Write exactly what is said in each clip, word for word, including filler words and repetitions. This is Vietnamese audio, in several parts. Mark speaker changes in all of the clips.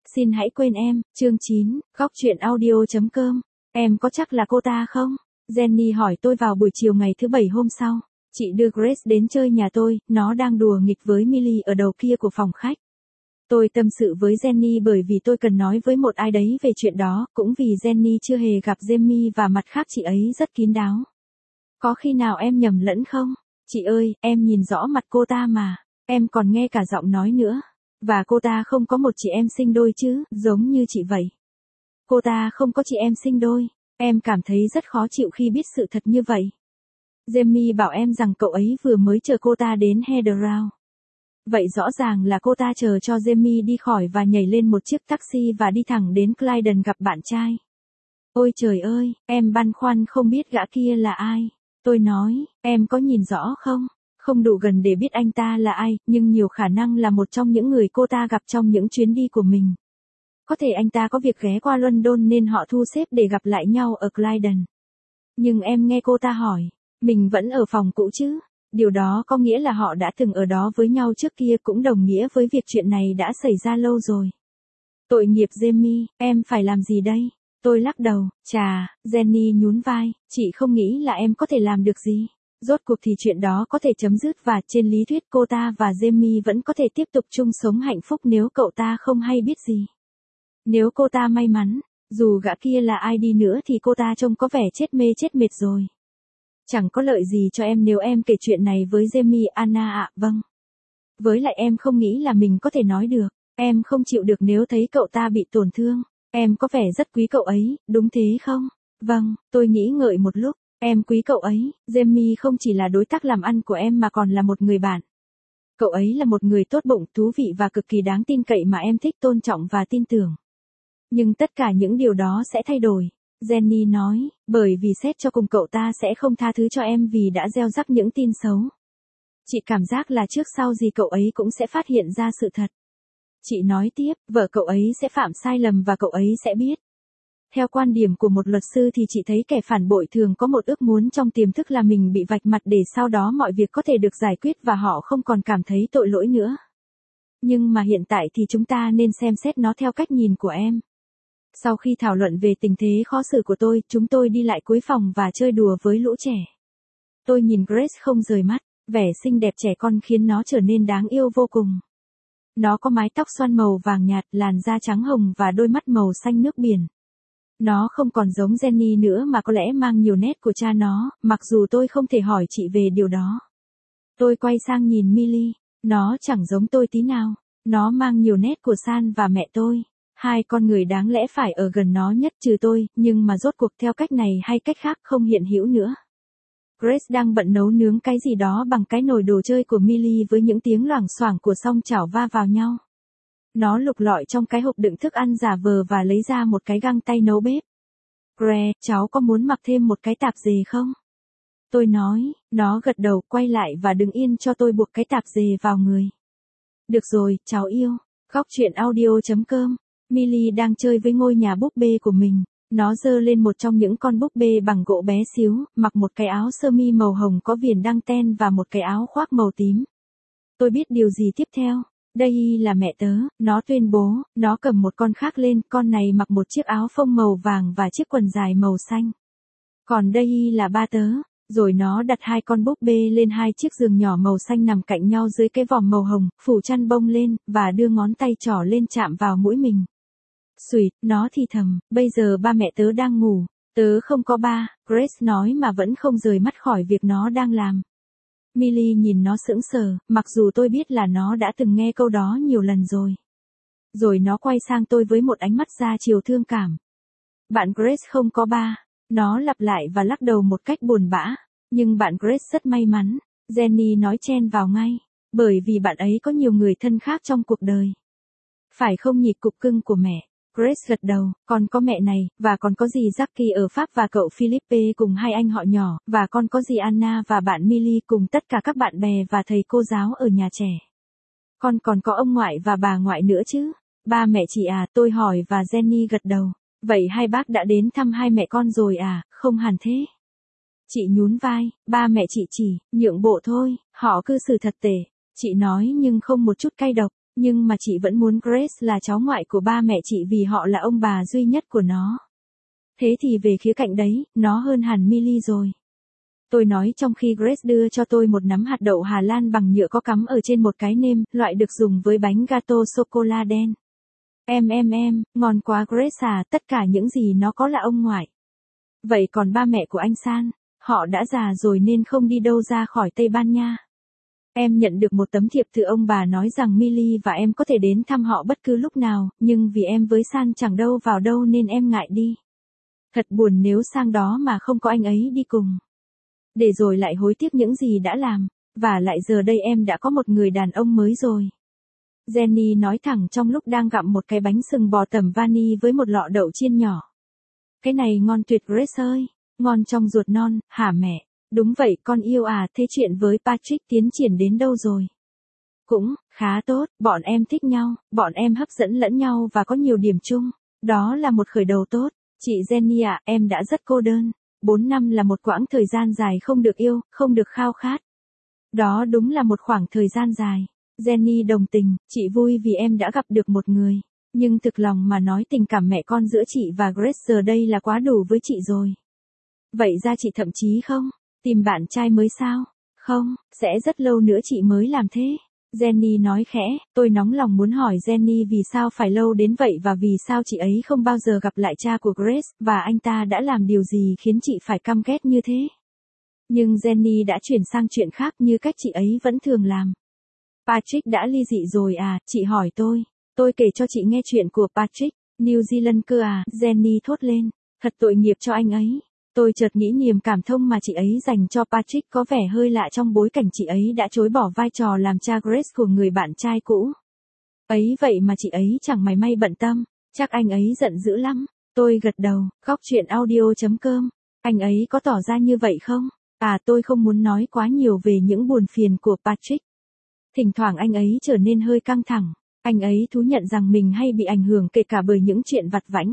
Speaker 1: Xin hãy quên em, chương chín, góc truyện audio chấm com. Em có chắc là cô ta không? Jenny hỏi tôi vào buổi chiều ngày thứ bảy hôm sau. Chị đưa Grace đến chơi nhà tôi, nó đang đùa nghịch với Millie ở đầu kia của phòng khách. Tôi tâm sự với Jenny bởi vì tôi cần nói với một ai đấy về chuyện đó, cũng vì Jenny chưa hề gặp Jamie và mặt khác chị ấy rất kín đáo. Có khi nào em nhầm lẫn không? Chị ơi, em nhìn rõ mặt cô ta mà, em còn nghe cả giọng nói nữa. Và cô ta không có một chị em sinh đôi chứ, giống như chị vậy. Cô ta không có chị em sinh đôi, em cảm thấy rất khó chịu khi biết sự thật như vậy. Jamie bảo em rằng cậu ấy vừa mới chờ cô ta đến Heathrow. Vậy rõ ràng là cô ta chờ cho Jamie đi khỏi và nhảy lên một chiếc taxi và đi thẳng đến Clyden gặp bạn trai. Ôi trời ơi, em băn khoăn không biết gã kia là ai. Tôi nói, em có nhìn rõ không? Không đủ gần để biết anh ta là ai, nhưng nhiều khả năng là một trong những người cô ta gặp trong những chuyến đi của mình. Có thể anh ta có việc ghé qua London nên họ thu xếp để gặp lại nhau ở Clyden. Nhưng em nghe cô ta hỏi, mình vẫn ở phòng cũ chứ? Điều đó có nghĩa là họ đã từng ở đó với nhau trước kia, cũng đồng nghĩa với việc chuyện này đã xảy ra lâu rồi. Tội nghiệp Jamie, em phải làm gì đây? Tôi lắc đầu, chà, Jenny nhún vai, chị không nghĩ là em có thể làm được gì. Rốt cuộc thì chuyện đó có thể chấm dứt và trên lý thuyết cô ta và Jamie vẫn có thể tiếp tục chung sống hạnh phúc nếu cậu ta không hay biết gì. Nếu cô ta may mắn, dù gã kia là ai đi nữa thì cô ta trông có vẻ chết mê chết mệt rồi. Chẳng có lợi gì cho em nếu em kể chuyện này với Jamie. Anna ạ, vâng. Với lại em không nghĩ là mình có thể nói được, em không chịu được nếu thấy cậu ta bị tổn thương. Em có vẻ rất quý cậu ấy, đúng thế không? Vâng, tôi nghĩ ngợi một lúc. Em quý cậu ấy, Jamie không chỉ là đối tác làm ăn của em mà còn là một người bạn. Cậu ấy là một người tốt bụng, thú vị và cực kỳ đáng tin cậy mà em thích, tôn trọng và tin tưởng. Nhưng tất cả những điều đó sẽ thay đổi, Jenny nói, bởi vì xét cho cùng cậu ta sẽ không tha thứ cho em vì đã gieo rắc những tin xấu. Chị cảm giác là trước sau gì cậu ấy cũng sẽ phát hiện ra sự thật. Chị nói tiếp, vợ cậu ấy sẽ phạm sai lầm và cậu ấy sẽ biết. Theo quan điểm của một luật sư thì chị thấy kẻ phản bội thường có một ước muốn trong tiềm thức là mình bị vạch mặt để sau đó mọi việc có thể được giải quyết và họ không còn cảm thấy tội lỗi nữa. Nhưng mà hiện tại thì chúng ta nên xem xét nó theo cách nhìn của em. Sau khi thảo luận về tình thế khó xử của tôi, chúng tôi đi lại cuối phòng và chơi đùa với lũ trẻ. Tôi nhìn Grace không rời mắt, vẻ xinh đẹp trẻ con khiến nó trở nên đáng yêu vô cùng. Nó có mái tóc xoăn màu vàng nhạt, làn da trắng hồng và đôi mắt màu xanh nước biển. Nó không còn giống Jenny nữa mà có lẽ mang nhiều nét của cha nó, mặc dù tôi không thể hỏi chị về điều đó. Tôi quay sang nhìn Millie, nó chẳng giống tôi tí nào, nó mang nhiều nét của San và mẹ tôi. Hai con người đáng lẽ phải ở gần nó nhất trừ tôi, nhưng mà rốt cuộc theo cách này hay cách khác không hiện hữu nữa. Grace đang bận nấu nướng cái gì đó bằng cái nồi đồ chơi của Millie với những tiếng loảng xoảng của song chảo va vào nhau. Nó lục lọi trong cái hộp đựng thức ăn giả vờ và lấy ra một cái găng tay nấu bếp. Gre, cháu có muốn mặc thêm một cái tạp dề không? Tôi nói, nó gật đầu, quay lại và đứng yên cho tôi buộc cái tạp dề vào người. Được rồi, cháu yêu. Góc truyện audio chấm com. Millie đang chơi với ngôi nhà búp bê của mình. Nó giơ lên một trong những con búp bê bằng gỗ bé xíu, mặc một cái áo sơ mi màu hồng có viền đăng ten và một cái áo khoác màu tím. Tôi biết điều gì tiếp theo. Đây là mẹ tớ, nó tuyên bố. Nó cầm một con khác lên, con này mặc một chiếc áo phông màu vàng và chiếc quần dài màu xanh. Còn đây là ba tớ. Rồi nó đặt hai con búp bê lên hai chiếc giường nhỏ màu xanh nằm cạnh nhau dưới cái vòm màu hồng, phủ chăn bông lên, và đưa ngón tay trỏ lên chạm vào mũi mình. Xùi, nó thì thầm, bây giờ ba mẹ tớ đang ngủ, tớ không có ba, Grace nói mà vẫn không rời mắt khỏi việc nó đang làm. Millie nhìn nó sững sờ, mặc dù tôi biết là nó đã từng nghe câu đó nhiều lần rồi. Rồi nó quay sang tôi với một ánh mắt ra chiều thương cảm. Bạn Grace không có ba, nó lặp lại và lắc đầu một cách buồn bã, nhưng bạn Grace rất may mắn, Jenny nói chen vào ngay, bởi vì bạn ấy có nhiều người thân khác trong cuộc đời. Phải không nhỉ, cục cưng của mẹ? Grace gật đầu, còn có mẹ này, và còn có dì Jackie ở Pháp và cậu Philippe cùng hai anh họ nhỏ, và còn có dì Anna và bạn Millie cùng tất cả các bạn bè và thầy cô giáo ở nhà trẻ. Con còn có ông ngoại và bà ngoại nữa chứ? Ba mẹ chị à, tôi hỏi và Jenny gật đầu. Vậy hai bác đã đến thăm hai mẹ con rồi à? Không hẳn thế. Chị nhún vai, ba mẹ chị chỉ, nhượng bộ thôi, họ cư xử thật tệ. Chị nói nhưng không một chút cay độc. Nhưng mà chị vẫn muốn Grace là cháu ngoại của ba mẹ chị vì họ là ông bà duy nhất của nó. Thế thì về khía cạnh đấy, nó hơn hẳn Millie rồi. Tôi nói trong khi Grace đưa cho tôi một nắm hạt đậu Hà Lan bằng nhựa có cắm ở trên một cái nêm, loại được dùng với bánh gato sô-cô-la đen. Em em em, ngon quá Grace à, tất cả những gì nó có là ông ngoại. Vậy còn ba mẹ của anh San, họ đã già rồi nên không đi đâu ra khỏi Tây Ban Nha. Em nhận được một tấm thiệp từ ông bà nói rằng Millie và em có thể đến thăm họ bất cứ lúc nào, nhưng vì em với San chẳng đâu vào đâu nên em ngại đi. Thật buồn nếu sang đó mà không có anh ấy đi cùng. Để rồi lại hối tiếc những gì đã làm, và lại giờ đây em đã có một người đàn ông mới rồi. Jenny nói thẳng trong lúc đang gặm một cái bánh sừng bò tẩm vani với một lọ đậu chiên nhỏ. Cái này ngon tuyệt Grace ơi, ngon trong ruột non, hả mẹ? Đúng vậy con yêu à, thế chuyện với Patrick tiến triển đến đâu rồi? Cũng, khá tốt, bọn em thích nhau, bọn em hấp dẫn lẫn nhau và có nhiều điểm chung. Đó là một khởi đầu tốt. Chị Jenny à, em đã rất cô đơn. Bốn năm là một quãng thời gian dài không được yêu, không được khao khát. Đó đúng là một khoảng thời gian dài. Jenny đồng tình, chị vui vì em đã gặp được một người. Nhưng thực lòng mà nói tình cảm mẹ con giữa chị và Grace giờ đây là quá đủ với chị rồi. Vậy ra chị thậm chí không tìm bạn trai mới sao? Không, sẽ rất lâu nữa chị mới làm thế. Jenny nói khẽ, tôi nóng lòng muốn hỏi Jenny vì sao phải lâu đến vậy và vì sao chị ấy không bao giờ gặp lại cha của Grace, và anh ta đã làm điều gì khiến chị phải căm ghét như thế. Nhưng Jenny đã chuyển sang chuyện khác như cách chị ấy vẫn thường làm. Patrick đã ly dị rồi à, chị hỏi tôi. Tôi kể cho chị nghe chuyện của Patrick, New Zealand cơ à, Jenny thốt lên. Thật tội nghiệp cho anh ấy. Tôi chợt nghĩ niềm cảm thông mà chị ấy dành cho Patrick có vẻ hơi lạ trong bối cảnh chị ấy đã chối bỏ vai trò làm cha Grace của người bạn trai cũ. Ấy vậy mà chị ấy chẳng mảy may bận tâm, chắc anh ấy giận dữ lắm. Tôi gật đầu, góc chuyện audio chấm com. Anh ấy có tỏ ra như vậy không? À tôi không muốn nói quá nhiều về những buồn phiền của Patrick. Thỉnh thoảng anh ấy trở nên hơi căng thẳng. Anh ấy thú nhận rằng mình hay bị ảnh hưởng kể cả bởi những chuyện vặt vãnh.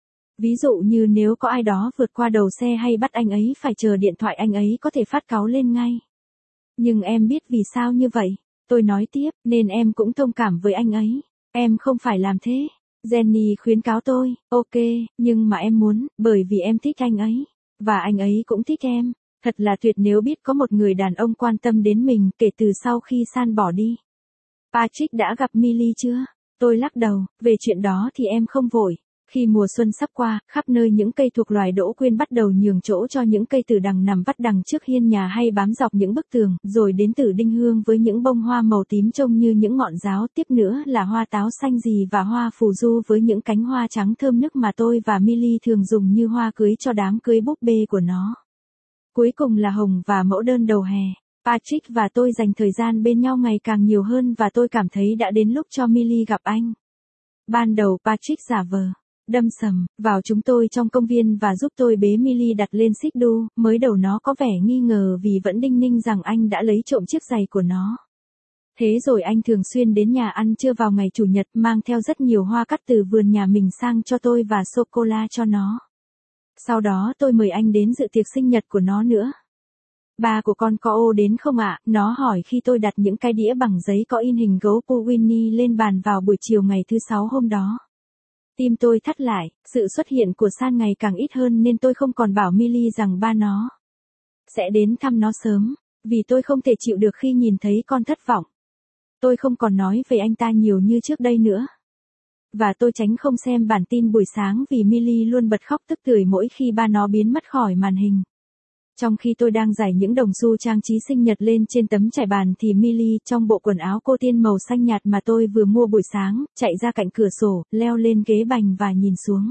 Speaker 1: Ví dụ như nếu có ai đó vượt qua đầu xe hay bắt anh ấy phải chờ điện thoại anh ấy có thể phát cáu lên ngay. Nhưng em biết vì sao như vậy. Tôi nói tiếp, nên em cũng thông cảm với anh ấy. Em không phải làm thế. Jenny khuyến cáo tôi, ok, nhưng mà em muốn, bởi vì em thích anh ấy. Và anh ấy cũng thích em. Thật là tuyệt nếu biết có một người đàn ông quan tâm đến mình kể từ sau khi San bỏ đi. Patrick đã gặp Millie chưa? Tôi lắc đầu, về chuyện đó thì em không vội. Khi mùa xuân sắp qua, khắp nơi những cây thuộc loài đỗ quyên bắt đầu nhường chỗ cho những cây tử đằng nằm vắt đằng trước hiên nhà hay bám dọc những bức tường, rồi đến tử đinh hương với những bông hoa màu tím trông như những ngọn giáo, tiếp nữa là hoa táo xanh rì và hoa phù du với những cánh hoa trắng thơm nức mà tôi và Millie thường dùng như hoa cưới cho đám cưới búp bê của nó. Cuối cùng là hồng và mẫu đơn đầu hè. Patrick và tôi dành thời gian bên nhau ngày càng nhiều hơn và tôi cảm thấy đã đến lúc cho Millie gặp anh. Ban đầu Patrick giả vờ đâm sầm vào chúng tôi trong công viên và giúp tôi bế Millie đặt lên xích đu. Mới đầu nó có vẻ nghi ngờ vì vẫn đinh ninh rằng anh đã lấy trộm chiếc giày của nó. Thế rồi anh thường xuyên đến nhà ăn trưa vào ngày chủ nhật mang theo rất nhiều hoa cắt từ vườn nhà mình sang cho tôi và sô-cô-la cho nó. Sau đó tôi mời anh đến dự tiệc sinh nhật của nó nữa. Ba của con có ô đến không ạ? Nó hỏi khi tôi đặt những cái đĩa bằng giấy có in hình gấu Winnie lên bàn vào buổi chiều ngày thứ sáu hôm đó. Tim tôi thắt lại, sự xuất hiện của San ngày càng ít hơn nên tôi không còn bảo Millie rằng ba nó sẽ đến thăm nó sớm, vì tôi không thể chịu được khi nhìn thấy con thất vọng. Tôi không còn nói về anh ta nhiều như trước đây nữa. Và tôi tránh không xem bản tin buổi sáng vì Millie luôn bật khóc tức tưởi mỗi khi ba nó biến mất khỏi màn hình. Trong khi tôi đang rải những đồng xu trang trí sinh nhật lên trên tấm trải bàn thì Millie trong bộ quần áo cô tiên màu xanh nhạt mà tôi vừa mua buổi sáng, chạy ra cạnh cửa sổ, leo lên ghế bành và nhìn xuống.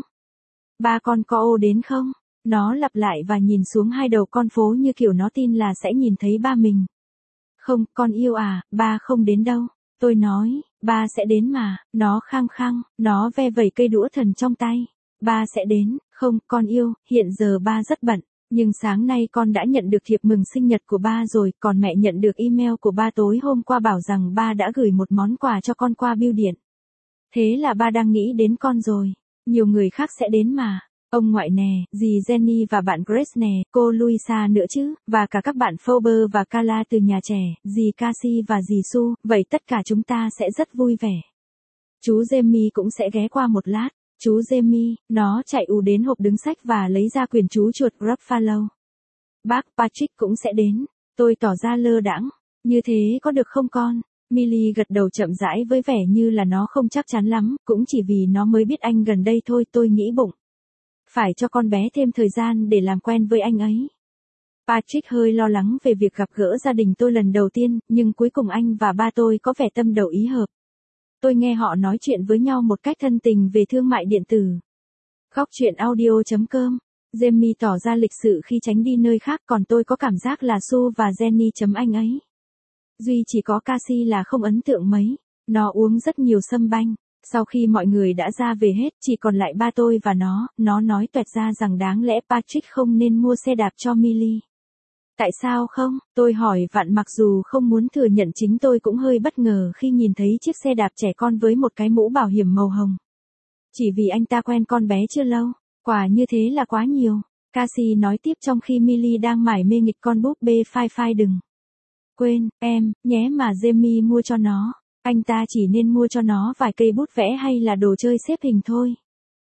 Speaker 1: Ba con có ô đến không? Nó lặp lại và nhìn xuống hai đầu con phố như kiểu nó tin là sẽ nhìn thấy ba mình. Không, con yêu à, ba không đến đâu. Tôi nói, ba sẽ đến mà, nó khăng khăng, nó ve vẩy cây đũa thần trong tay. Ba sẽ đến, không, con yêu, hiện giờ ba rất bận. Nhưng sáng nay con đã nhận được thiệp mừng sinh nhật của ba rồi, còn mẹ nhận được email của ba tối hôm qua bảo rằng ba đã gửi một món quà cho con qua bưu điện. Thế là ba đang nghĩ đến con rồi, nhiều người khác sẽ đến mà. Ông ngoại nè, dì Jenny và bạn Grace nè, cô Louisa nữa chứ, và cả các bạn Phoebe và Carla từ nhà trẻ, dì Cassie và dì Sue, vậy tất cả chúng ta sẽ rất vui vẻ. Chú Jamie cũng sẽ ghé qua một lát. Chú Jamie, nó chạy ù đến hộp đứng sách và lấy ra quyển chú chuột Gruffalo. Bác Patrick cũng sẽ đến. Tôi tỏ ra lơ đãng. Như thế có được không con? Millie gật đầu chậm rãi với vẻ như là nó không chắc chắn lắm, cũng chỉ vì nó mới biết anh gần đây thôi. Tôi nghĩ bụng. Phải cho con bé thêm thời gian để làm quen với anh ấy. Patrick hơi lo lắng về việc gặp gỡ gia đình tôi lần đầu tiên, nhưng cuối cùng anh và ba tôi có vẻ tâm đầu ý hợp. Tôi nghe họ nói chuyện với nhau một cách thân tình về thương mại điện tử. Góc chuyện audio chấm com. Jamie tỏ ra lịch sự khi tránh đi nơi khác, còn tôi có cảm giác là Sue và Jenny chấm anh ấy. Duy chỉ có Cassie là không ấn tượng mấy. Nó uống rất nhiều sâm banh. Sau khi mọi người đã ra về hết, chỉ còn lại ba tôi và nó, nó nói toẹt ra rằng đáng lẽ Patrick không nên mua xe đạp cho Millie. Tại sao không? Tôi hỏi vặn, mặc dù không muốn thừa nhận chính tôi cũng hơi bất ngờ khi nhìn thấy chiếc xe đạp trẻ con với một cái mũ bảo hiểm màu hồng. Chỉ vì anh ta quen con bé chưa lâu, quả như thế là quá nhiều. Cassie nói tiếp trong khi Millie đang mải mê nghịch con búp bê Phai Phai. Đừng quên, em, nhé mà Jamie mua cho nó. Anh ta chỉ nên mua cho nó vài cây bút vẽ hay là đồ chơi xếp hình thôi.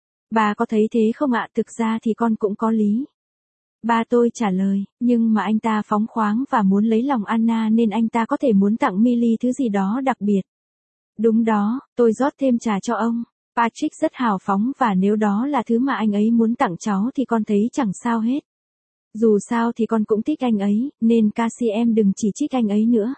Speaker 1: Bà có thấy thế không ạ? Thực ra thì con cũng có lý. Ba tôi trả lời, nhưng mà anh ta phóng khoáng và muốn lấy lòng Anna nên anh ta có thể muốn tặng Millie thứ gì đó đặc biệt. Đúng đó, tôi rót thêm trà cho ông. Patrick rất hào phóng và nếu đó là thứ mà anh ấy muốn tặng cháu thì con thấy chẳng sao hết. Dù sao thì con cũng thích anh ấy, nên Cassie em đừng chỉ trích anh ấy nữa.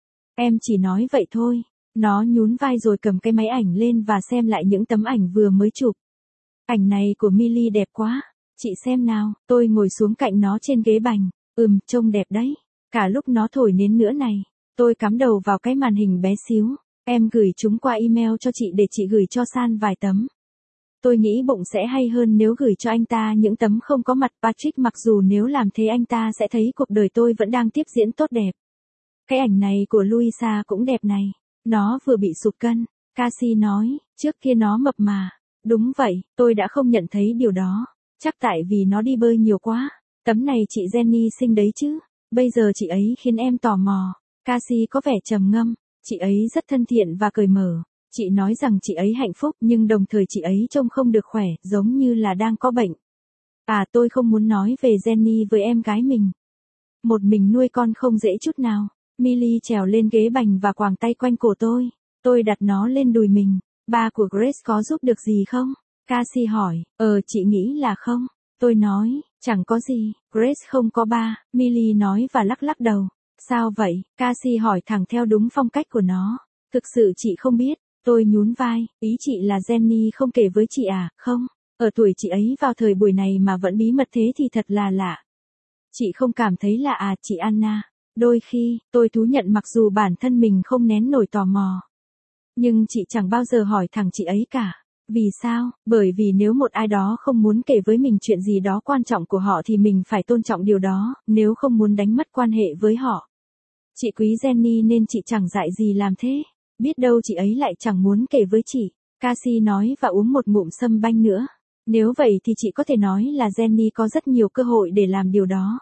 Speaker 1: Em chỉ nói vậy thôi. Nó nhún vai rồi cầm cái máy ảnh lên và xem lại những tấm ảnh vừa mới chụp. Ảnh này của Millie đẹp quá. Chị xem nào. Tôi ngồi xuống cạnh nó trên ghế bành. Ừm, trông đẹp đấy. Cả lúc nó thổi nến nữa này. Tôi cắm đầu vào cái màn hình bé xíu. Em gửi chúng qua email cho chị để chị gửi cho San vài tấm. Tôi nghĩ bụng sẽ hay hơn nếu gửi cho anh ta những tấm không có mặt Patrick, mặc dù nếu làm thế anh ta sẽ thấy cuộc đời tôi vẫn đang tiếp diễn tốt đẹp. Cái ảnh này của Louisa cũng đẹp này. Nó vừa bị sụt cân. Cassie nói, trước kia nó mập mà. Đúng vậy, tôi đã không nhận thấy điều đó. Chắc tại vì nó đi bơi nhiều quá. Tấm này chị Jenny xinh đấy chứ. Bây giờ chị ấy khiến em tò mò. Cassie có vẻ trầm ngâm. Chị ấy rất thân thiện và cởi mở. Chị nói rằng chị ấy hạnh phúc nhưng đồng thời chị ấy trông không được khỏe, giống như là đang có bệnh. À, tôi không muốn nói về Jenny với em gái mình. Một mình nuôi con không dễ chút nào. Millie trèo lên ghế bành và quàng tay quanh cổ tôi. Tôi đặt nó lên đùi mình. Ba của Grace có giúp được gì không? Cassie hỏi. Ờ, chị nghĩ là không. Tôi nói, chẳng có gì. Grace không có ba. Millie nói và lắc lắc đầu. Sao vậy? Cassie hỏi thẳng theo đúng phong cách của nó. Thực sự chị không biết. Tôi nhún vai. Ý chị là Jenny không kể với chị à? Không. Ở tuổi chị ấy vào thời buổi này mà vẫn bí mật thế thì thật là lạ. Chị không cảm thấy lạ à, chị Anna? Đôi khi, tôi thú nhận mặc dù bản thân mình không nén nổi tò mò. Nhưng chị chẳng bao giờ hỏi thẳng chị ấy cả. Vì sao? Bởi vì nếu một ai đó không muốn kể với mình chuyện gì đó quan trọng của họ thì mình phải tôn trọng điều đó, nếu không muốn đánh mất quan hệ với họ. Chị quý Jenny nên chị chẳng dại gì làm thế. Biết đâu chị ấy lại chẳng muốn kể với chị. Cassie nói và uống một ngụm sâm banh nữa. Nếu vậy thì chị có thể nói là Jenny có rất nhiều cơ hội để làm điều đó.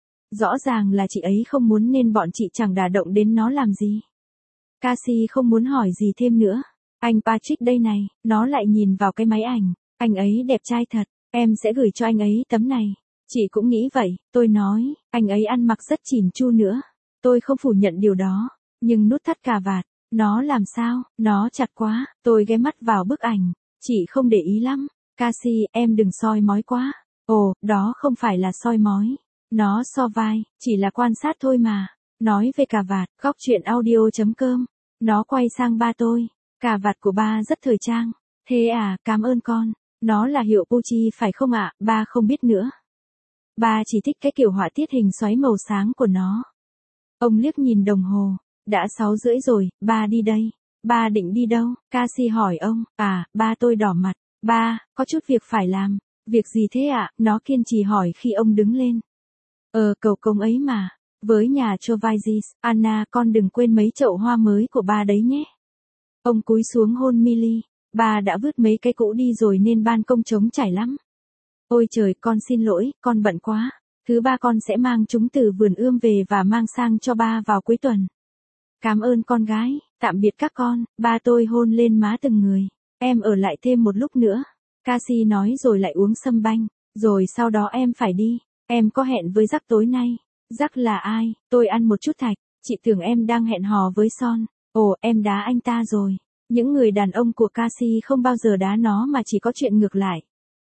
Speaker 1: Rõ ràng là chị ấy không muốn nên bọn chị chẳng đả động đến nó làm gì. Cassie không muốn hỏi gì thêm nữa. Anh Patrick đây này, nó lại nhìn vào cái máy ảnh. Anh ấy đẹp trai thật, em sẽ gửi cho anh ấy tấm này. Chị cũng nghĩ vậy, tôi nói, anh ấy ăn mặc rất chỉn chu nữa. Tôi không phủ nhận điều đó, nhưng nút thắt cà vạt, nó làm sao, nó chặt quá. Tôi ghé mắt vào bức ảnh, chị không để ý lắm. Cassie, em đừng soi mói quá. Ồ, đó không phải là soi mói. Nó so vai, chỉ là quan sát thôi mà. Nói về cà vạt, góc chuyện audio chấm com. Nó quay sang ba tôi. Cà vạt của ba rất thời trang. Thế à, cảm ơn con. Nó là hiệu Pucci phải không ạ? Ba không biết nữa. Ba chỉ thích cái kiểu họa tiết hình xoáy màu sáng của nó. Ông liếc nhìn đồng hồ. Đã sáu rưỡi rồi, ba đi đây. Ba định đi đâu? Cassie hỏi ông. À, ba tôi đỏ mặt. Ba, có chút việc phải làm. Việc gì thế ạ? Nó kiên trì hỏi khi ông đứng lên. Ờ, cầu công ấy mà. Với nhà Chovisis, Anna con đừng quên mấy chậu hoa mới của ba đấy nhé. Ông cúi xuống hôn Millie. Ba đã vứt mấy cái cũ đi rồi nên ban công trống trải lắm. Ôi trời, con xin lỗi, con bận quá. Thứ ba con sẽ mang chúng từ vườn ươm về và mang sang cho ba vào cuối tuần. Cảm ơn con gái, tạm biệt các con, ba tôi hôn lên má từng người. Em ở lại thêm một lúc nữa. Cassie nói rồi lại uống sâm banh. Rồi sau đó em phải đi. Em có hẹn với Jack tối nay. Jack là ai? Tôi ăn một chút thạch. Chị tưởng em đang hẹn hò với Son. Ồ, em đá anh ta rồi. Những người đàn ông của Cassie không bao giờ đá nó mà chỉ có chuyện ngược lại.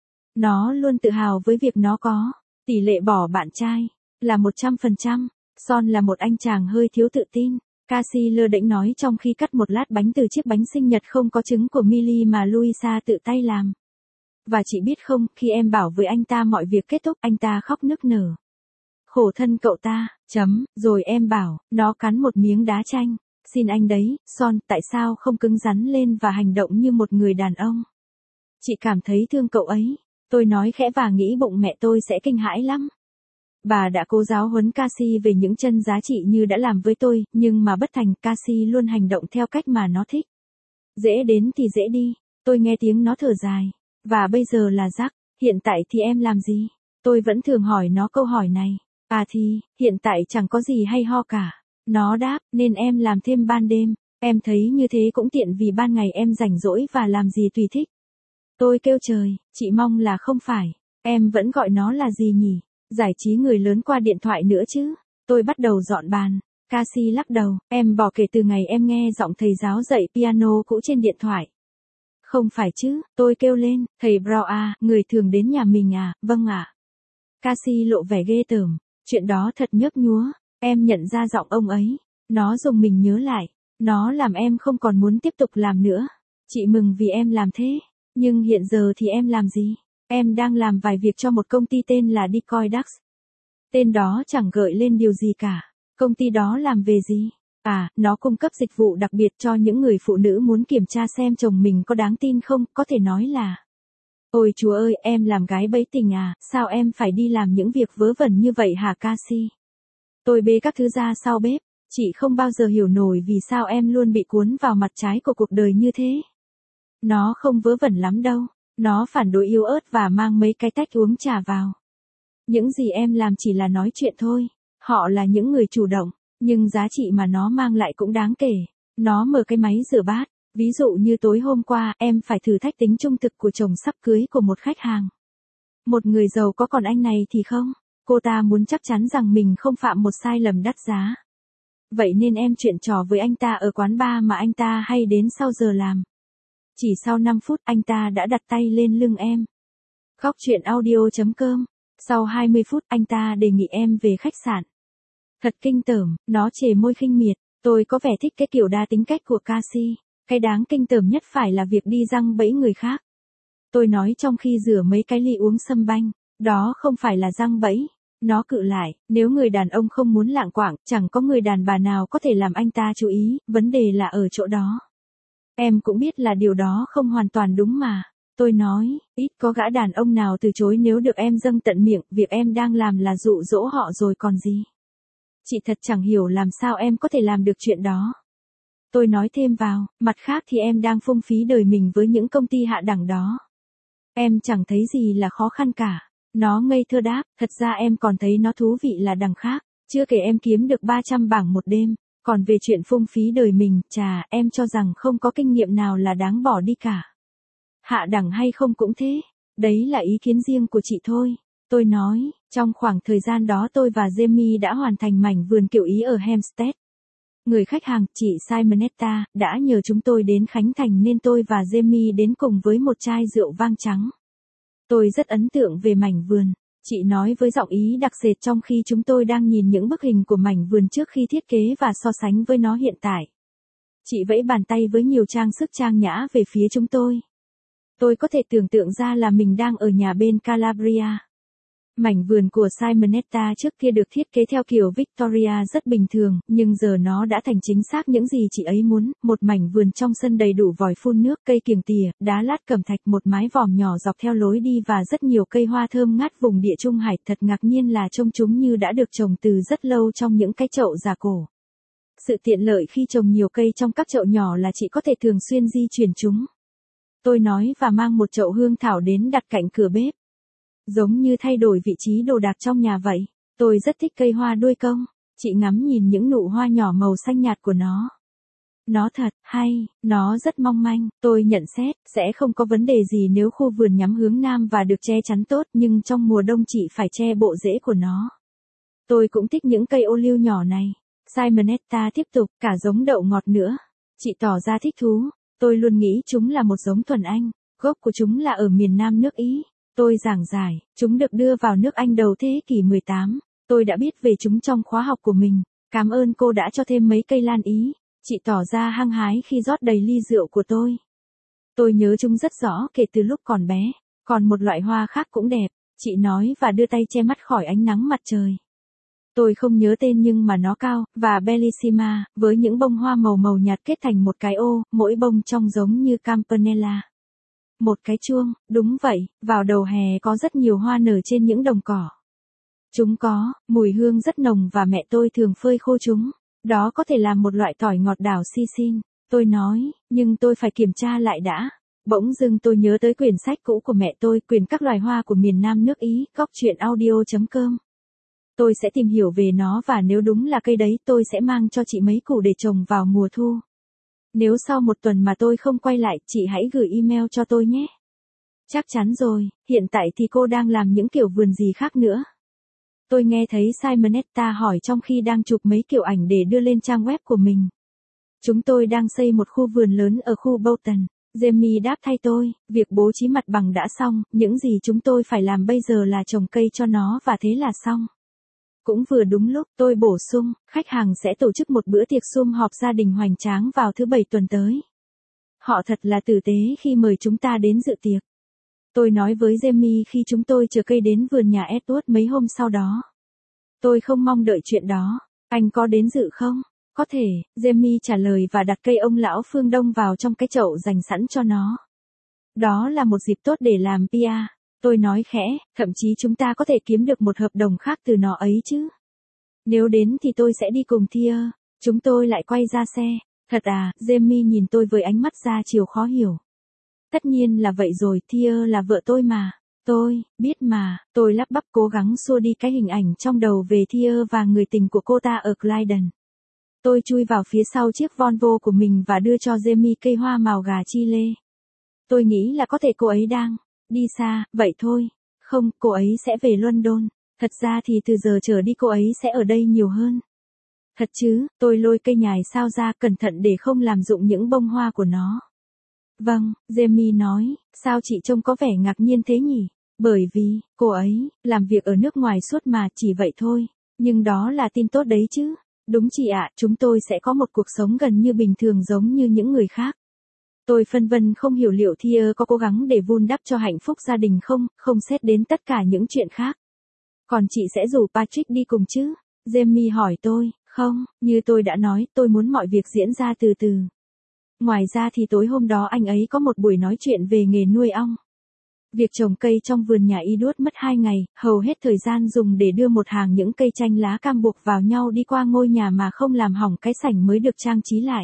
Speaker 1: Nó luôn tự hào với việc nó có tỷ lệ bỏ bạn trai là một trăm phần trăm. Son là một anh chàng hơi thiếu tự tin. Cassie lơ đễnh nói trong khi cắt một lát bánh từ chiếc bánh sinh nhật không có trứng của Millie mà Louisa tự tay làm. Và chị biết không, khi em bảo với anh ta mọi việc kết thúc, anh ta khóc nức nở. Khổ thân cậu ta, chấm, rồi em bảo, nó cắn một miếng đá chanh. Xin anh đấy, Son, tại sao không cứng rắn lên và hành động như một người đàn ông? Chị cảm thấy thương cậu ấy. Tôi nói khẽ và nghĩ bụng mẹ tôi sẽ kinh hãi lắm. Bà đã cố giáo huấn Cassie về những chân giá trị như đã làm với tôi, nhưng mà bất thành, Cassie luôn hành động theo cách mà nó thích. Dễ đến thì dễ đi. Tôi nghe tiếng nó thở dài. Và bây giờ là Jack, hiện tại thì em làm gì? Tôi vẫn thường hỏi nó câu hỏi này. À thì, hiện tại chẳng có gì hay ho cả. Nó đáp, nên em làm thêm ban đêm. Em thấy như thế cũng tiện vì ban ngày em rảnh rỗi và làm gì tùy thích. Tôi kêu trời, chị mong là không phải. Em vẫn gọi nó là gì nhỉ? Giải trí người lớn qua điện thoại nữa chứ. Tôi bắt đầu dọn bàn. Cassie lắc đầu, em bỏ kể từ ngày em nghe giọng thầy giáo dạy piano cũ trên điện thoại. Không phải chứ, tôi kêu lên, thầy Brown à, người thường đến nhà mình à, vâng ạ. À. Cassie lộ vẻ ghê tởm, chuyện đó thật nhức nhúa, em nhận ra giọng ông ấy, nó dùng mình nhớ lại, nó làm em không còn muốn tiếp tục làm nữa. Chị mừng vì em làm thế, nhưng hiện giờ thì em làm gì? Em đang làm vài việc cho một công ty tên là Decoy Ducks. Tên đó chẳng gợi lên điều gì cả, công ty đó làm về gì? À, nó cung cấp dịch vụ đặc biệt cho những người phụ nữ muốn kiểm tra xem chồng mình có đáng tin không, có thể nói là. Ôi chúa ơi, em làm gái bẫy tình à, sao em phải đi làm những việc vớ vẩn như vậy hả Cassie? Tôi bê các thứ ra sau bếp, chị không bao giờ hiểu nổi vì sao em luôn bị cuốn vào mặt trái của cuộc đời như thế. Nó không vớ vẩn lắm đâu, nó phản đối yếu ớt và mang mấy cái tách uống trà vào. Những gì em làm chỉ là nói chuyện thôi, họ là những người chủ động. Nhưng giá trị mà nó mang lại cũng đáng kể. Nó mở cái máy rửa bát. Ví dụ như tối hôm qua, em phải thử thách tính trung thực của chồng sắp cưới của một khách hàng. Một người giàu có, còn anh này thì không. Cô ta muốn chắc chắn rằng mình không phạm một sai lầm đắt giá. Vậy nên em chuyện trò với anh ta ở quán bar mà anh ta hay đến sau giờ làm. Chỉ sau năm phút anh ta đã đặt tay lên lưng em. Góc chuyện audio chấm com. Sau hai mươi phút anh ta đề nghị em về khách sạn. Thật kinh tởm, nó chề môi khinh miệt. Tôi có vẻ thích cái kiểu đa tính cách của Cassie. Cái đáng kinh tởm nhất phải là việc đi răng bẫy người khác. Tôi nói trong khi rửa mấy cái ly uống sâm banh. Đó không phải là răng bẫy. Nó cự lại, nếu người đàn ông không muốn lạng quạng, chẳng có người đàn bà nào có thể làm anh ta chú ý, vấn đề là ở chỗ đó. Em cũng biết là điều đó không hoàn toàn đúng mà. Tôi nói, ít có gã đàn ông nào từ chối nếu được em dâng tận miệng, việc em đang làm là dụ dỗ họ rồi còn gì. Chị thật chẳng hiểu làm sao em có thể làm được chuyện đó. Tôi nói thêm vào, mặt khác thì em đang phung phí đời mình với những công ty hạ đẳng đó. Em chẳng thấy gì là khó khăn cả. Nó ngây thơ đáp, thật ra em còn thấy nó thú vị là đằng khác. Chưa kể em kiếm được ba trăm bảng một đêm. Còn về chuyện phung phí đời mình, chà, em cho rằng không có kinh nghiệm nào là đáng bỏ đi cả. Hạ đẳng hay không cũng thế. Đấy là ý kiến riêng của chị thôi. Tôi nói, trong khoảng thời gian đó tôi và Jamie đã hoàn thành mảnh vườn kiểu Ý ở Hampstead. Người khách hàng, chị Simonetta, đã nhờ chúng tôi đến Khánh Thành nên tôi và Jamie đến cùng với một chai rượu vang trắng. Tôi rất ấn tượng về mảnh vườn. Chị nói với giọng Ý đặc sệt trong khi chúng tôi đang nhìn những bức hình của mảnh vườn trước khi thiết kế và so sánh với nó hiện tại. Chị vẫy bàn tay với nhiều trang sức trang nhã về phía chúng tôi. Tôi có thể tưởng tượng ra là mình đang ở nhà bên Calabria. Mảnh vườn của Simonetta trước kia được thiết kế theo kiểu Victoria rất bình thường, nhưng giờ nó đã thành chính xác những gì chị ấy muốn, một mảnh vườn trong sân đầy đủ vòi phun nước, cây kiềng tỉa, đá lát cẩm thạch, một mái vòm nhỏ dọc theo lối đi và rất nhiều cây hoa thơm ngát vùng địa Trung Hải. Thật ngạc nhiên là trông chúng như đã được trồng từ rất lâu trong những cái chậu già cổ. Sự tiện lợi khi trồng nhiều cây trong các chậu nhỏ là chị có thể thường xuyên di chuyển chúng. Tôi nói và mang một chậu hương thảo đến đặt cạnh cửa bếp. Giống như thay đổi vị trí đồ đạc trong nhà vậy. Tôi rất thích cây hoa đuôi công. Chị ngắm nhìn những nụ hoa nhỏ màu xanh nhạt của nó. Nó thật hay, nó rất mong manh. Tôi nhận xét, sẽ không có vấn đề gì nếu khu vườn nhắm hướng nam và được che chắn tốt, nhưng trong mùa đông chị phải che bộ rễ của nó. Tôi cũng thích những cây ô liu nhỏ này. Simonetta tiếp tục, cả giống đậu ngọt nữa. Chị tỏ ra thích thú. Tôi luôn nghĩ chúng là một giống thuần Anh. Gốc của chúng là ở miền nam nước Ý. Tôi giảng giải, chúng được đưa vào nước Anh đầu thế kỷ mười tám. Tôi đã biết về chúng trong khóa học của mình. Cảm ơn cô đã cho thêm mấy cây lan Ý. Chị tỏ ra hăng hái khi rót đầy ly rượu của tôi. Tôi nhớ chúng rất rõ kể từ lúc còn bé. Còn một loại hoa khác cũng đẹp, chị nói và đưa tay che mắt khỏi ánh nắng mặt trời. Tôi không nhớ tên nhưng mà nó cao, và Bellissima, với những bông hoa màu màu nhạt kết thành một cái ô, mỗi bông trông giống như campanella. Một cái chuông, đúng vậy, vào đầu hè có rất nhiều hoa nở trên những đồng cỏ. Chúng có, mùi hương rất nồng và mẹ tôi thường phơi khô chúng. Đó có thể là một loại tỏi ngọt đảo Sicin. Tôi nói, nhưng tôi phải kiểm tra lại đã. Bỗng dưng tôi nhớ tới quyển sách cũ của mẹ tôi, quyển các loài hoa của miền Nam nước Ý, góc truyện audio chấm com. Tôi sẽ tìm hiểu về nó và nếu đúng là cây đấy tôi sẽ mang cho chị mấy củ để trồng vào mùa thu. Nếu sau một tuần mà tôi không quay lại, chị hãy gửi email cho tôi nhé. Chắc chắn rồi, hiện tại thì cô đang làm những kiểu vườn gì khác nữa? Tôi nghe thấy Simonetta hỏi trong khi đang chụp mấy kiểu ảnh để đưa lên trang web của mình. Chúng tôi đang xây một khu vườn lớn ở khu Bolton. Jamie đáp thay tôi, việc bố trí mặt bằng đã xong, những gì chúng tôi phải làm bây giờ là trồng cây cho nó và thế là xong. Cũng vừa đúng lúc, tôi bổ sung, khách hàng sẽ tổ chức một bữa tiệc sum họp gia đình hoành tráng vào thứ bảy tuần tới. Họ thật là tử tế khi mời chúng ta đến dự tiệc. Tôi nói với Jamie khi chúng tôi chở cây đến vườn nhà Edward mấy hôm sau đó. Tôi không mong đợi chuyện đó. Anh có đến dự không? Có thể, Jamie trả lời và đặt cây ông lão phương Đông vào trong cái chậu dành sẵn cho nó. Đó là một dịp tốt để làm pê e. Tôi nói khẽ, thậm chí chúng ta có thể kiếm được một hợp đồng khác từ nó ấy chứ. Nếu đến thì tôi sẽ đi cùng Thea. Chúng tôi lại quay ra xe. Thật à, Jamie nhìn tôi với ánh mắt ra chiều khó hiểu. Tất nhiên là vậy rồi, Thea là vợ tôi mà. Tôi, biết mà, tôi lắp bắp cố gắng xua đi cái hình ảnh trong đầu về Thea và người tình của cô ta ở Clyden. Tôi chui vào phía sau chiếc Volvo của mình và đưa cho Jamie cây hoa màu gà Chile. Tôi nghĩ là có thể cô ấy đang đi xa, vậy thôi. Không, cô ấy sẽ về London. Thật ra thì từ giờ trở đi cô ấy sẽ ở đây nhiều hơn. Thật chứ, tôi lôi cây nhài sao ra cẩn thận để không làm rụng những bông hoa của nó. Vâng, Jamie nói, sao chị trông có vẻ ngạc nhiên thế nhỉ? Bởi vì, cô ấy, làm việc ở nước ngoài suốt mà, chỉ vậy thôi. Nhưng đó là tin tốt đấy chứ. Đúng chị ạ, chúng tôi sẽ có một cuộc sống gần như bình thường giống như những người khác. Tôi phân vân không hiểu liệu Thea có cố gắng để vun đắp cho hạnh phúc gia đình không, không xét đến tất cả những chuyện khác. Còn chị sẽ rủ Patrick đi cùng chứ? Jamie hỏi tôi, không, như tôi đã nói, tôi muốn mọi việc diễn ra từ từ. Ngoài ra thì tối hôm đó anh ấy có một buổi nói chuyện về nghề nuôi ong. Việc trồng cây trong vườn nhà Edward mất hai ngày, hầu hết thời gian dùng để đưa một hàng những cây chanh lá cam buộc vào nhau đi qua ngôi nhà mà không làm hỏng cái sảnh mới được trang trí lại.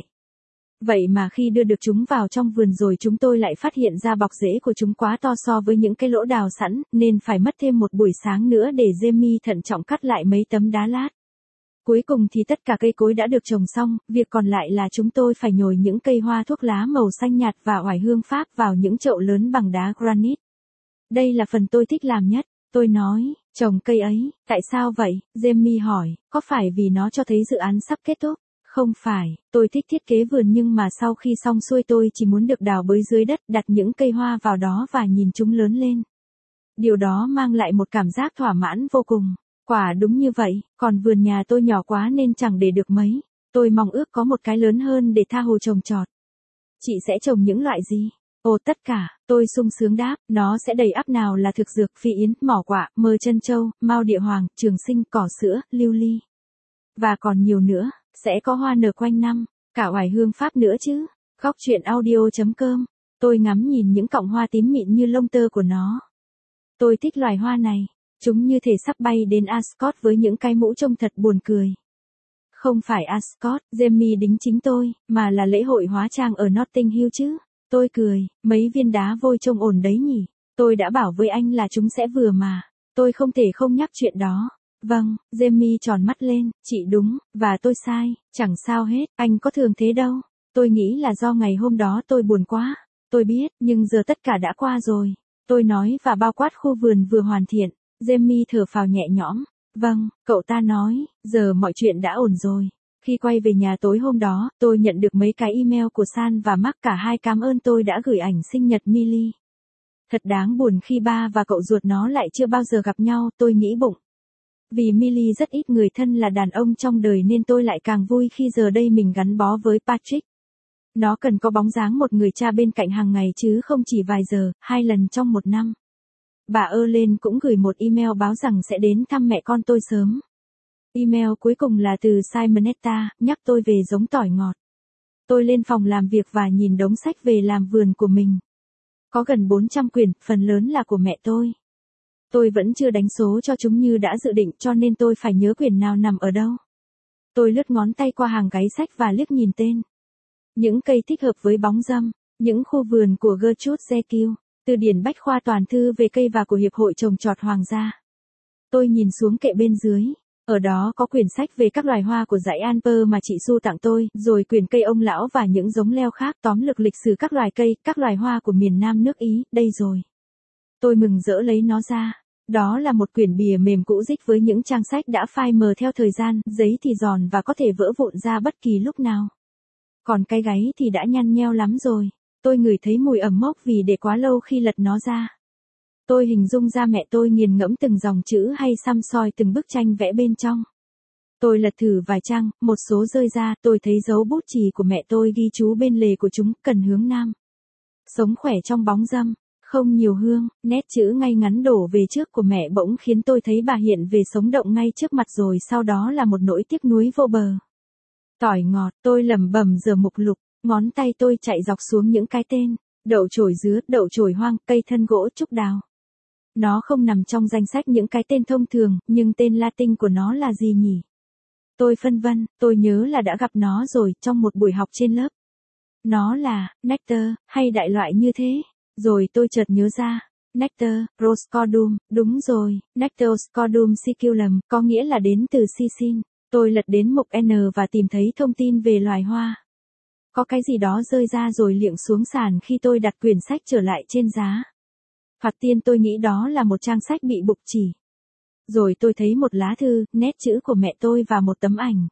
Speaker 1: Vậy mà khi đưa được chúng vào trong vườn rồi chúng tôi lại phát hiện ra bọc rễ của chúng quá to so với những cái lỗ đào sẵn, nên phải mất thêm một buổi sáng nữa để Jamie thận trọng cắt lại mấy tấm đá lát. Cuối cùng thì tất cả cây cối đã được trồng xong, việc còn lại là chúng tôi phải nhồi những cây hoa thuốc lá màu xanh nhạt và oải hương Pháp vào những chậu lớn bằng đá granite. Đây là phần tôi thích làm nhất, tôi nói, trồng cây ấy, tại sao vậy? Jamie hỏi, có phải vì nó cho thấy dự án sắp kết thúc? Không phải, tôi thích thiết kế vườn nhưng mà sau khi xong xuôi tôi chỉ muốn được đào bới dưới đất, đặt những cây hoa vào đó và nhìn chúng lớn lên. Điều đó mang lại một cảm giác thỏa mãn vô cùng. Quả đúng như vậy, còn vườn nhà tôi nhỏ quá nên chẳng để được mấy. Tôi mong ước có một cái lớn hơn để tha hồ trồng trọt. Chị sẽ trồng những loại gì? Ồ tất cả, tôi sung sướng đáp, nó sẽ đầy ắp nào là thực dược, phi yến, mỏ quạ, mơ chân châu, mao địa hoàng, trường sinh, cỏ sữa, lưu ly. Và còn nhiều nữa, sẽ có hoa nở quanh năm, cả oải hương Pháp nữa chứ. Góc truyện audio chấm com. Tôi ngắm nhìn những cọng hoa tím mịn như lông tơ của nó. Tôi thích loài hoa này. Chúng như thể sắp bay đến Ascot với những cái mũ trông thật buồn cười. Không phải Ascot, Jamie đính chính tôi, mà là lễ hội hóa trang ở Notting Hill chứ. Tôi cười, mấy viên đá vôi trông ổn đấy nhỉ. Tôi đã bảo với anh là chúng sẽ vừa mà. Tôi không thể không nhắc chuyện đó. Vâng, Jamie tròn mắt lên, chị đúng, và tôi sai, chẳng sao hết, anh có thường thế đâu. Tôi nghĩ là do ngày hôm đó tôi buồn quá. Tôi biết, nhưng giờ tất cả đã qua rồi. Tôi nói và bao quát khu vườn vừa hoàn thiện. Jamie thở phào nhẹ nhõm. Vâng, cậu ta nói, giờ mọi chuyện đã ổn rồi. Khi quay về nhà tối hôm đó, tôi nhận được mấy cái email của San và Mark, cả hai cảm ơn tôi đã gửi ảnh sinh nhật Millie. Thật đáng buồn khi ba và cậu ruột nó lại chưa bao giờ gặp nhau, tôi nghĩ bụng. Vì Millie rất ít người thân là đàn ông trong đời nên tôi lại càng vui khi giờ đây mình gắn bó với Patrick. Nó cần có bóng dáng một người cha bên cạnh hàng ngày chứ không chỉ vài giờ, hai lần trong một năm. Bà Erlen cũng gửi một email báo rằng sẽ đến thăm mẹ con tôi sớm. Email cuối cùng là từ Simonetta, nhắc tôi về giống tỏi ngọt. Tôi lên phòng làm việc và nhìn đống sách về làm vườn của mình. Có gần bốn trăm quyển, phần lớn là của mẹ tôi. Tôi vẫn chưa đánh số cho chúng như đã dự định cho nên tôi phải nhớ quyển nào nằm ở đâu. Tôi lướt ngón tay qua hàng gáy sách và liếc nhìn tên. Những cây thích hợp với bóng râm, những khu vườn của Gertrude Jekyll, từ điển bách khoa toàn thư về cây và của Hiệp hội trồng trọt hoàng gia. Tôi nhìn xuống kệ bên dưới. Ở đó có quyển sách về các loài hoa của dãy Alper mà chị Su tặng tôi, rồi quyển cây ông lão và những giống leo khác, tóm lược lịch sử các loài cây, các loài hoa của miền Nam nước Ý, đây rồi. Tôi mừng rỡ lấy nó ra. Đó là một quyển bìa mềm cũ rích với những trang sách đã phai mờ theo thời gian, giấy thì giòn và có thể vỡ vụn ra bất kỳ lúc nào. Còn cái gáy thì đã nhăn nheo lắm rồi. Tôi ngửi thấy mùi ẩm mốc vì để quá lâu khi lật nó ra. Tôi hình dung ra mẹ tôi nghiền ngẫm từng dòng chữ hay săm soi từng bức tranh vẽ bên trong. Tôi lật thử vài trang, một số rơi ra, tôi thấy dấu bút chì của mẹ tôi ghi chú bên lề của chúng, cần hướng nam. Sống khỏe trong bóng râm, không nhiều hương, nét chữ ngay ngắn đổ về trước của mẹ bỗng khiến tôi thấy bà hiện về sống động ngay trước mặt rồi sau đó là một nỗi tiếc nuối vô bờ. Tỏi ngọt, tôi lẩm bẩm giờ mục lục, ngón tay tôi chạy dọc xuống những cái tên, đậu chổi dứa, đậu chổi hoang, cây thân gỗ, trúc đào. Nó không nằm trong danh sách những cái tên thông thường, nhưng tên Latin của nó là gì nhỉ? Tôi phân vân, tôi nhớ là đã gặp nó rồi, trong một buổi học trên lớp. Nó là, nectar, hay đại loại như thế. Rồi tôi chợt nhớ ra, nectar, roscordum, đúng rồi, nectaroscordum siculum, có nghĩa là đến từ Sicin. Tôi lật đến mục N và tìm thấy thông tin về loài hoa. Có cái gì đó rơi ra rồi liệng xuống sàn khi tôi đặt quyển sách trở lại trên giá. Thoạt tiên tôi nghĩ đó là một trang sách bị bục chỉ. Rồi tôi thấy một lá thư, nét chữ của mẹ tôi và một tấm ảnh.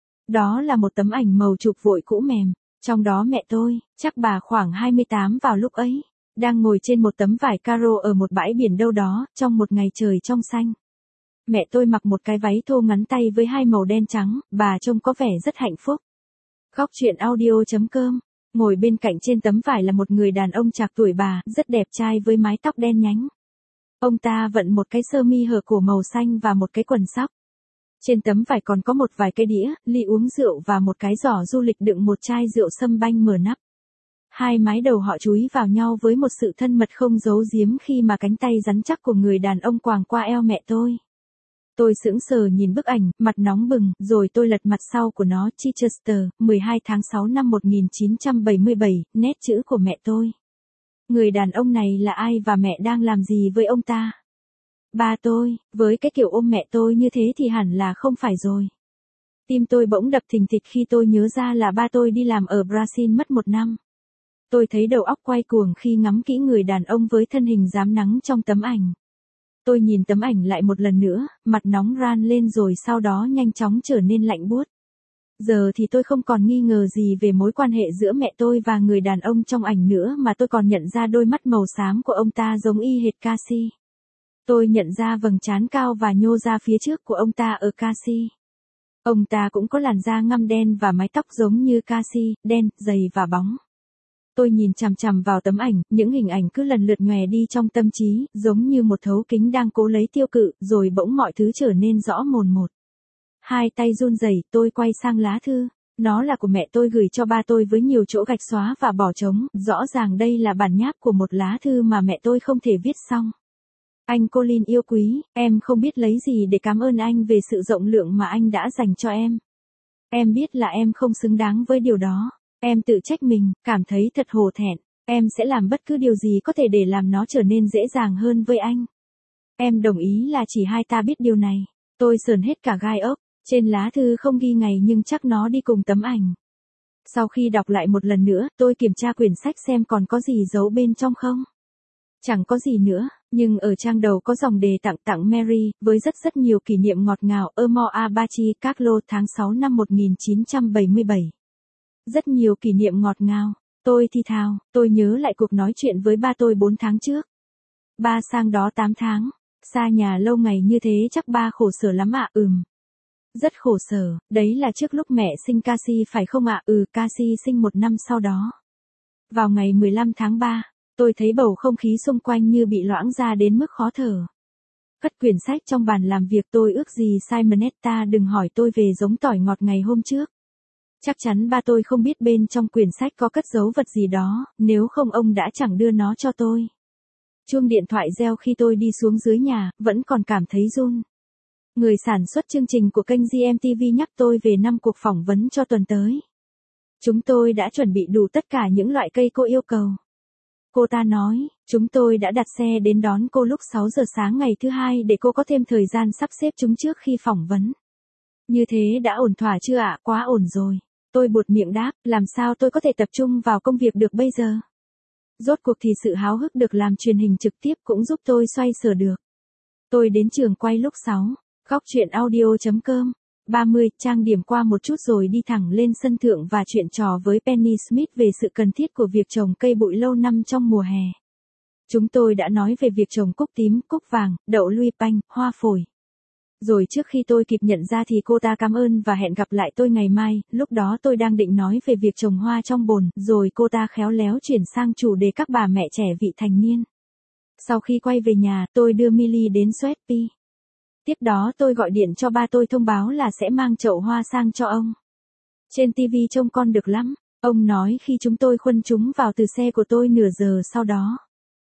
Speaker 1: Đó là một tấm ảnh màu chụp vội cũ mềm. Trong đó mẹ tôi, chắc bà khoảng hai mươi tám vào lúc ấy, đang ngồi trên một tấm vải caro ở một bãi biển đâu đó, trong một ngày trời trong xanh. Mẹ tôi mặc một cái váy thô ngắn tay với hai màu đen trắng, bà trông có vẻ rất hạnh phúc. Góc truyện audio chấm com. Ngồi bên cạnh trên tấm vải là một người đàn ông trạc tuổi bà, rất đẹp trai với mái tóc đen nhánh. Ông ta vận một cái sơ mi hở cổ màu xanh và một cái quần sóc. Trên tấm vải còn có một vài cái đĩa, ly uống rượu và một cái giỏ du lịch đựng một chai rượu sâm banh mở nắp. Hai mái đầu họ chúi vào nhau với một sự thân mật không giấu giếm khi mà cánh tay rắn chắc của người đàn ông quàng qua eo mẹ tôi. Tôi sững sờ nhìn bức ảnh, mặt nóng bừng, rồi tôi lật mặt sau của nó, Chichester, mười hai tháng sáu năm một nghìn chín trăm bảy mươi bảy, nét chữ của mẹ tôi. Người đàn ông này là ai và mẹ đang làm gì với ông ta? Ba tôi, với cái kiểu ôm mẹ tôi như thế thì hẳn là không phải rồi. Tim tôi bỗng đập thình thịch khi tôi nhớ ra là ba tôi đi làm ở Brazil mất một năm. Tôi thấy đầu óc quay cuồng khi ngắm kỹ người đàn ông với thân hình rám nắng trong tấm ảnh. Tôi nhìn tấm ảnh lại một lần nữa, mặt nóng ran lên rồi sau đó nhanh chóng trở nên lạnh buốt. Giờ thì tôi không còn nghi ngờ gì về mối quan hệ giữa mẹ tôi và người đàn ông trong ảnh nữa mà tôi còn nhận ra đôi mắt màu xám của ông ta giống y hệt Cassie. Tôi nhận ra vầng trán cao và nhô ra phía trước của ông ta ở Cassie. Ông ta cũng có làn da ngăm đen và mái tóc giống như Cassie, đen, dày và bóng. Tôi nhìn chằm chằm vào tấm ảnh, những hình ảnh cứ lần lượt nhòe đi trong tâm trí, giống như một thấu kính đang cố lấy tiêu cự, rồi bỗng mọi thứ trở nên rõ mồn một. Hai tay run rẩy, tôi quay sang lá thư. Nó là của mẹ tôi gửi cho ba tôi với nhiều chỗ gạch xóa và bỏ trống, rõ ràng đây là bản nháp của một lá thư mà mẹ tôi không thể viết xong. Anh Colin yêu quý, em không biết lấy gì để cảm ơn anh về sự rộng lượng mà anh đã dành cho em. Em biết là em không xứng đáng với điều đó. Em tự trách mình, cảm thấy thật hổ thẹn. Em sẽ làm bất cứ điều gì có thể để làm nó trở nên dễ dàng hơn với anh. Em đồng ý là chỉ hai ta biết điều này. Tôi sờn hết cả gai ốc. Trên lá thư không ghi ngày nhưng chắc nó đi cùng tấm ảnh. Sau khi đọc lại một lần nữa, tôi kiểm tra quyển sách xem còn có gì giấu bên trong không. Chẳng có gì nữa, nhưng ở trang đầu có dòng đề tặng tặng Mary, với rất rất nhiều kỷ niệm ngọt ngào. Amor Abachi, Carlo, tháng sáu năm một nghìn chín trăm bảy mươi bảy. Rất nhiều kỷ niệm ngọt ngào. Tôi thì thào, tôi nhớ lại cuộc nói chuyện với ba tôi bốn tháng trước. Ba sang đó tám tháng. Xa nhà lâu ngày như thế chắc ba khổ sở lắm ạ. Ừm. Rất khổ sở, đấy là trước lúc mẹ sinh Cassie phải không ạ? Ừ, Cassie sinh một năm sau đó. Vào ngày mười lăm tháng ba, tôi thấy bầu không khí xung quanh như bị loãng ra đến mức khó thở. Cất quyển sách trong bàn làm việc, tôi ước gì Simonetta đừng hỏi tôi về giống tỏi ngọt ngày hôm trước. Chắc chắn ba tôi không biết bên trong quyển sách có cất giấu vật gì đó, nếu không ông đã chẳng đưa nó cho tôi. Chuông điện thoại reo khi tôi đi xuống dưới nhà, vẫn còn cảm thấy run. Người sản xuất chương trình của kênh giê em tê vê nhắc tôi về năm cuộc phỏng vấn cho tuần tới. Chúng tôi đã chuẩn bị đủ tất cả những loại cây cô yêu cầu. Cô ta nói, chúng tôi đã đặt xe đến đón cô lúc sáu giờ sáng ngày thứ hai để cô có thêm thời gian sắp xếp chúng trước khi phỏng vấn. Như thế đã ổn thỏa chưa ạ? Quá ổn rồi. Tôi buột miệng đáp, làm sao tôi có thể tập trung vào công việc được bây giờ? Rốt cuộc thì sự háo hức được làm truyền hình trực tiếp cũng giúp tôi xoay sở được. Tôi đến trường quay lúc sáu. Góc chuyện audio.com. ba mươi, trang điểm qua một chút rồi đi thẳng lên sân thượng và chuyện trò với Penny Smith về sự cần thiết của việc trồng cây bụi lâu năm trong mùa hè. Chúng tôi đã nói về việc trồng cúc tím, cúc vàng, đậu lui panh, hoa phổi. Rồi trước khi tôi kịp nhận ra thì cô ta cảm ơn và hẹn gặp lại tôi ngày mai, lúc đó tôi đang định nói về việc trồng hoa trong bồn, rồi cô ta khéo léo chuyển sang chủ đề các bà mẹ trẻ vị thành niên. Sau khi quay về nhà, tôi đưa Millie đến Sweetpea. Tiếp đó tôi gọi điện cho ba tôi thông báo là sẽ mang chậu hoa sang cho ông. Trên ti vi trông con được lắm, ông nói khi chúng tôi khuân chúng vào từ xe của tôi nửa giờ sau đó.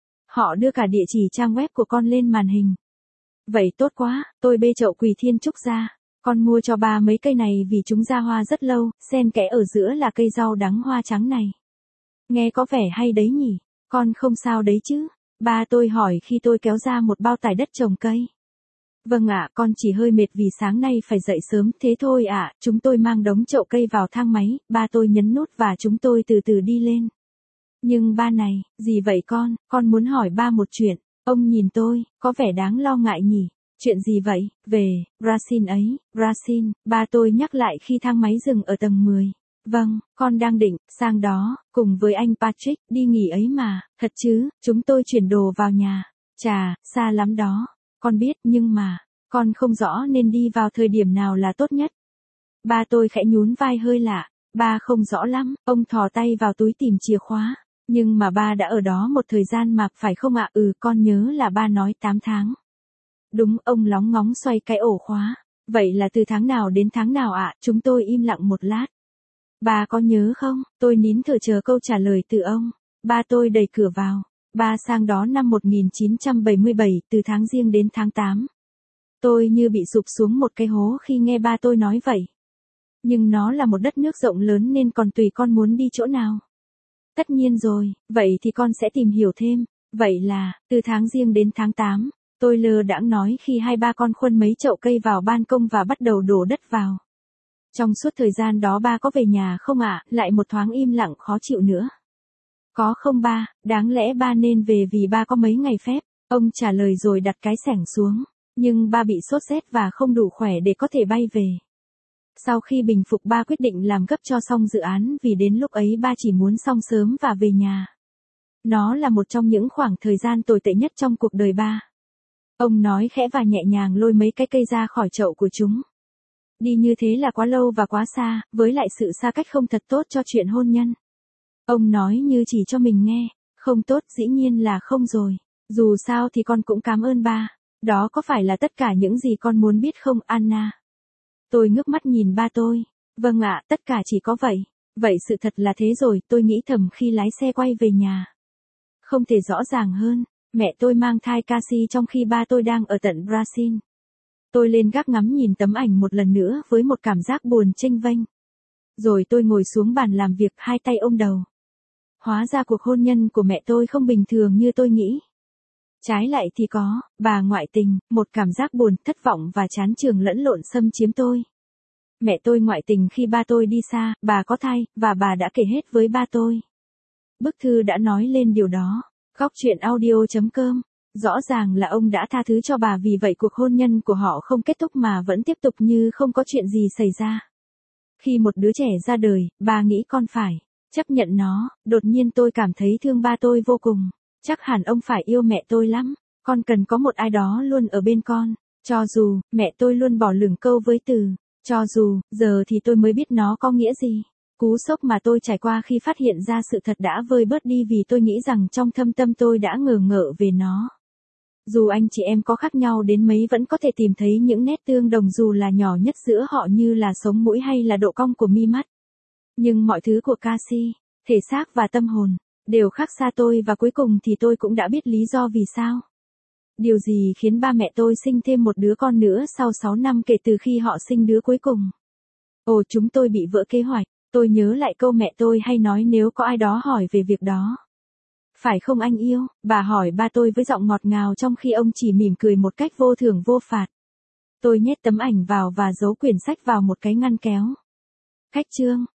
Speaker 1: Họ đưa cả địa chỉ trang web của con lên màn hình. Vậy tốt quá, tôi bê chậu quỳ thiên trúc ra. Con mua cho ba mấy cây này vì chúng ra hoa rất lâu, xen kẽ ở giữa là cây rau đắng hoa trắng này. Nghe có vẻ hay đấy nhỉ, con không sao đấy chứ? Ba tôi hỏi khi tôi kéo ra một bao tải đất trồng cây. Vâng ạ, con chỉ hơi mệt vì sáng nay phải dậy sớm, thế thôi ạ. Chúng tôi mang đống chậu cây vào thang máy, ba tôi nhấn nút và chúng tôi từ từ đi lên. Nhưng ba này, gì vậy con, con muốn hỏi ba một chuyện. Ông nhìn tôi, có vẻ đáng lo ngại nhỉ. Chuyện gì vậy? Về, Racine ấy, Racine, ba tôi nhắc lại khi thang máy dừng ở tầng mười. Vâng, con đang định, sang đó, cùng với anh Patrick, đi nghỉ ấy mà, thật chứ, chúng tôi chuyển đồ vào nhà. Chà, xa lắm đó. Con biết, nhưng mà, con không rõ nên đi vào thời điểm nào là tốt nhất. Ba tôi khẽ nhún vai hơi lạ, ba không rõ lắm, ông thò tay vào túi tìm chìa khóa. Nhưng mà ba đã ở đó một thời gian mà, phải không ạ? Ừ, con nhớ là ba nói tám tháng. Đúng, ông lóng ngóng xoay cái ổ khóa. Vậy là từ tháng nào đến tháng nào ạ? Chúng tôi im lặng một lát. Ba có nhớ không? Tôi nín thở chờ câu trả lời từ ông. Ba tôi đẩy cửa vào. Ba sang đó năm một nghìn chín trăm bảy mươi bảy, từ tháng Giêng đến tháng tám. Tôi như bị sụp xuống một cái hố khi nghe ba tôi nói vậy. Nhưng nó là một đất nước rộng lớn nên còn tùy con muốn đi chỗ nào. Tất nhiên rồi, vậy thì con sẽ tìm hiểu thêm. Vậy là, từ tháng Giêng đến tháng tám, tôi lơ đãng nói khi hai ba con khuân mấy chậu cây vào ban công và bắt đầu đổ đất vào. Trong suốt thời gian đó ba có về nhà không ạ? Lại một thoáng im lặng khó chịu nữa. Có không ba, đáng lẽ ba nên về vì ba có mấy ngày phép. Ông trả lời rồi đặt cái xẻng xuống. Nhưng ba bị sốt rét và không đủ khỏe để có thể bay về. Sau khi bình phục ba quyết định làm gấp cho xong dự án vì đến lúc ấy ba chỉ muốn xong sớm và về nhà. Nó là một trong những khoảng thời gian tồi tệ nhất trong cuộc đời ba. Ông nói khẽ và nhẹ nhàng lôi mấy cái cây ra khỏi chậu của chúng. Đi như thế là quá lâu và quá xa, với lại sự xa cách không thật tốt cho chuyện hôn nhân. Ông nói như chỉ cho mình nghe, không tốt dĩ nhiên là không rồi. Dù sao thì con cũng cảm ơn ba. Đó có phải là tất cả những gì con muốn biết không, Anna? Tôi ngước mắt nhìn ba tôi. Vâng ạ, tất cả chỉ có vậy. Vậy sự thật là thế rồi, tôi nghĩ thầm khi lái xe quay về nhà. Không thể rõ ràng hơn, mẹ tôi mang thai Cassie trong khi ba tôi đang ở tận Brazil. Tôi lên gác ngắm nhìn tấm ảnh một lần nữa với một cảm giác buồn chênh vênh. Rồi tôi ngồi xuống bàn làm việc, hai tay ôm đầu. Hóa ra cuộc hôn nhân của mẹ tôi không bình thường như tôi nghĩ. Trái lại thì có, bà ngoại tình, một cảm giác buồn, thất vọng và chán chường lẫn lộn xâm chiếm tôi. Mẹ tôi ngoại tình khi ba tôi đi xa, bà có thai, và bà đã kể hết với ba tôi. Bức thư đã nói lên điều đó. Góc chuyện audio chấm com. Rõ ràng là ông đã tha thứ cho bà, vì vậy cuộc hôn nhân của họ không kết thúc mà vẫn tiếp tục như không có chuyện gì xảy ra. Khi một đứa trẻ ra đời, bà nghĩ con phải chấp nhận nó. Đột nhiên tôi cảm thấy thương ba tôi vô cùng. Chắc hẳn ông phải yêu mẹ tôi lắm. Con cần có một ai đó luôn ở bên con. Cho dù, mẹ tôi luôn bỏ lửng câu với từ cho dù, giờ thì tôi mới biết nó có nghĩa gì. Cú sốc mà tôi trải qua khi phát hiện ra sự thật đã vơi bớt đi, vì tôi nghĩ rằng trong thâm tâm tôi đã ngờ ngợ về nó. Dù anh chị em có khác nhau đến mấy vẫn có thể tìm thấy những nét tương đồng dù là nhỏ nhất giữa họ, như là sống mũi hay là độ cong của mi mắt. Nhưng mọi thứ của Cassie, thể xác và tâm hồn, đều khác xa tôi, và cuối cùng thì tôi cũng đã biết lý do vì sao. Điều gì khiến ba mẹ tôi sinh thêm một đứa con nữa sau sáu năm kể từ khi họ sinh đứa cuối cùng? Ồ, chúng tôi bị vỡ kế hoạch. Tôi nhớ lại câu mẹ tôi hay nói nếu có ai đó hỏi về việc đó. Phải không anh yêu? Bà hỏi ba tôi với giọng ngọt ngào trong khi ông chỉ mỉm cười một cách vô thưởng vô phạt. Tôi nhét tấm ảnh vào và giấu quyển sách vào một cái ngăn kéo. Khách chương.